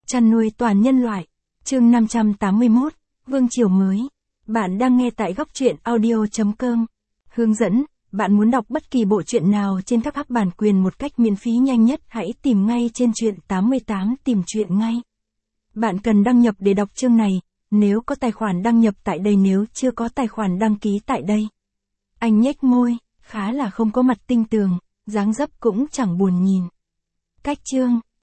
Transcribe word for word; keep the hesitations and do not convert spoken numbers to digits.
chăn nuôi toàn nhân loại. Chương năm trăm tám mươi mốt, Vương triều mới. Bạn đang nghe tại góc truyện audio chấm com. Hướng dẫn, bạn muốn đọc bất kỳ bộ truyện nào trên các app bản quyền một cách miễn phí nhanh nhất, hãy tìm ngay trên truyện tám mươi tám tìm truyện ngay. Bạn cần đăng nhập để đọc chương này, nếu có tài khoản đăng nhập tại đây, nếu chưa có tài khoản đăng ký tại đây. Anh nhếch môi, khá là không có mặt tinh tường, dáng dấp cũng chẳng buồn nhìn. Cách chương,